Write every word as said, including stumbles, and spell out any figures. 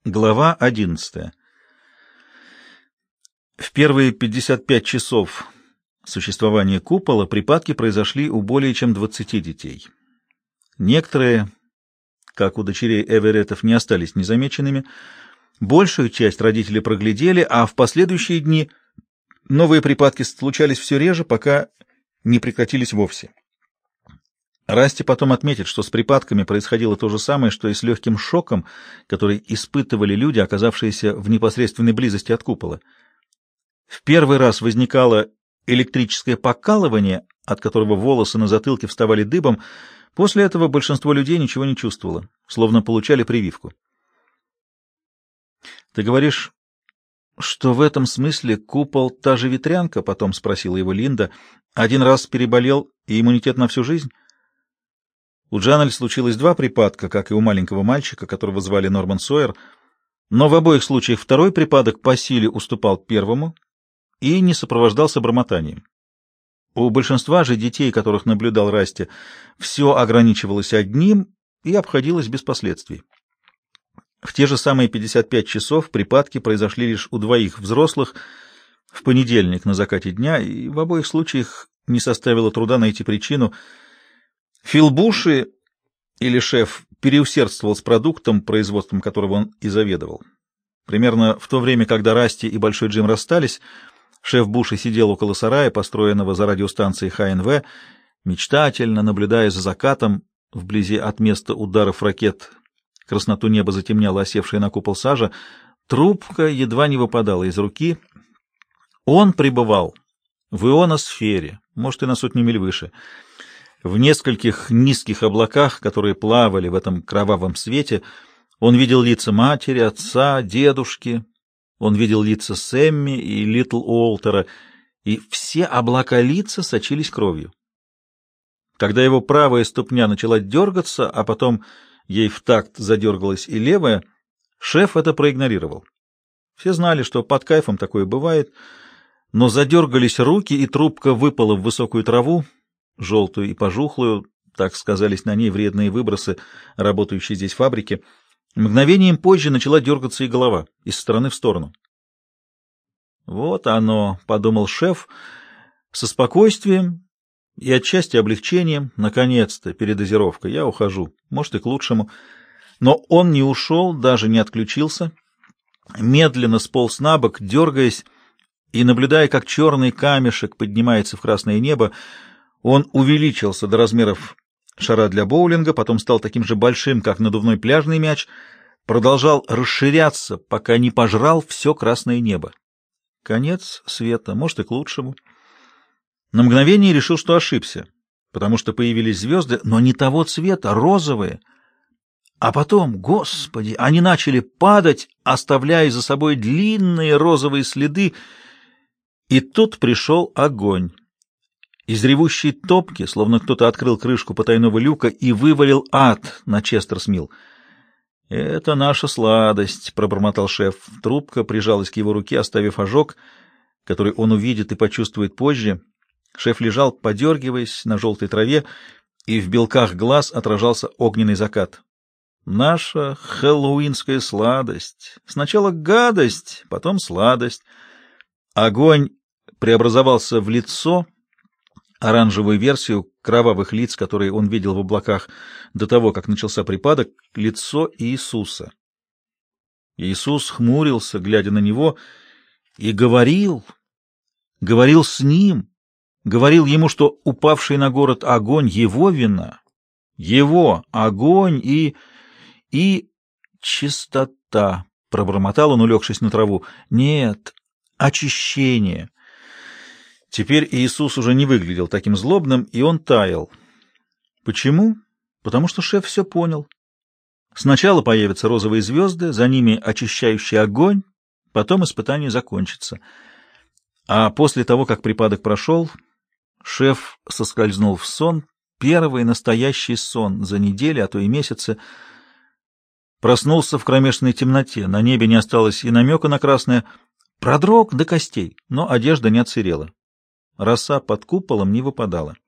Глава одиннадцатая. В первые пятьдесят пять часов существования купола припадки произошли у более чем двадцати детей. Некоторые, как у дочерей Эвереттов, не остались незамеченными, большую часть родители проглядели, а в последующие дни новые припадки случались все реже, пока не прекратились вовсе. Расти потом отметит, что с припадками происходило то же самое, что и с легким шоком, который испытывали люди, оказавшиеся в непосредственной близости от купола. В первый раз возникало электрическое покалывание, от которого волосы на затылке вставали дыбом. После этого большинство людей ничего не чувствовало, словно получали прививку. — Ты говоришь, что в этом смысле купол — та же ветрянка? — потом спросила его Линда. — Один раз переболел, и иммунитет на всю жизнь? У Джанель случилось два припадка, как и у маленького мальчика, которого звали Норман Сойер, но в обоих случаях второй припадок по силе уступал первому и не сопровождался бормотанием. У большинства же детей, которых наблюдал Расти, все ограничивалось одним и обходилось без последствий. В те же самые пятьдесят пять часов припадки произошли лишь у двоих взрослых в понедельник на закате дня, и в обоих случаях не составило труда найти причину. Фил Буши, или шеф, переусердствовал с продуктом, производством которого он и заведовал. Примерно в то время, когда Расти и Большой Джим расстались, шеф Буши сидел около сарая, построенного за радиостанцией Ха Эн Вэ, мечтательно наблюдая за закатом вблизи от места ударов ракет. Красноту неба затемняла осевшая на купол сажа, трубка едва не выпадала из руки. Он пребывал в ионосфере, может, и на сотню миль выше. В нескольких низких облаках, которые плавали в этом кровавом свете, он видел лица матери, отца, дедушки, он видел лица Сэмми и Литл Уолтера, и все облака лица сочились кровью. Когда его правая ступня начала дергаться, а потом ей в такт задергалась и левая, шеф это проигнорировал. Все знали, что под кайфом такое бывает, но задергались руки, и трубка выпала в высокую траву, желтую и пожухлую, так сказались на ней вредные выбросы работающей здесь фабрики. Мгновением позже начала дергаться и голова, из стороны в сторону. «Вот оно», — подумал шеф, со спокойствием и отчасти облегчением. «Наконец-то передозировка, я ухожу, может, и к лучшему». Но он не ушел, даже не отключился, медленно сполз на бок, дергаясь и наблюдая, как черный камешек поднимается в красное небо. Он увеличился до размеров шара для боулинга, потом стал таким же большим, как надувной пляжный мяч, продолжал расширяться, пока не пожрал все красное небо. Конец света, может, и к лучшему. На мгновение решил, что ошибся, потому что появились звезды, но не того цвета, розовые. А потом, господи, они начали падать, оставляя за собой длинные розовые следы, и тут пришел огонь. Из ревущей топки, словно кто-то открыл крышку потайного люка и вывалил ад на Честерс-Милл. «Это наша сладость», — пробормотал шеф. Трубка прижалась к его руке, оставив ожог, который он увидит и почувствует позже. Шеф лежал, подергиваясь на желтой траве, и в белках глаз отражался огненный закат. «Наша хэллоуинская сладость. Сначала гадость, потом сладость». Огонь преобразовался в лицо, оранжевую версию кровавых лиц, которые он видел в облаках до того, как начался припадок, лицо Иисуса. Иисус хмурился, глядя на него, и говорил, говорил с ним, говорил ему, что упавший на город огонь — его вина, его огонь и... и... чистота, — пробормотал он, улегшись на траву. Нет, очищение. Теперь Иисус уже не выглядел таким злобным, и он таял. Почему? Потому что шеф все понял. Сначала появятся розовые звезды, за ними очищающий огонь, потом испытание закончится. А после того, как припадок прошел, шеф соскользнул в сон, первый настоящий сон за неделю, а то и месяцы. Проснулся в кромешной темноте, на небе не осталось и намека на красное, продрог до костей, но одежда не отсырела. Роса под куполом не выпадала.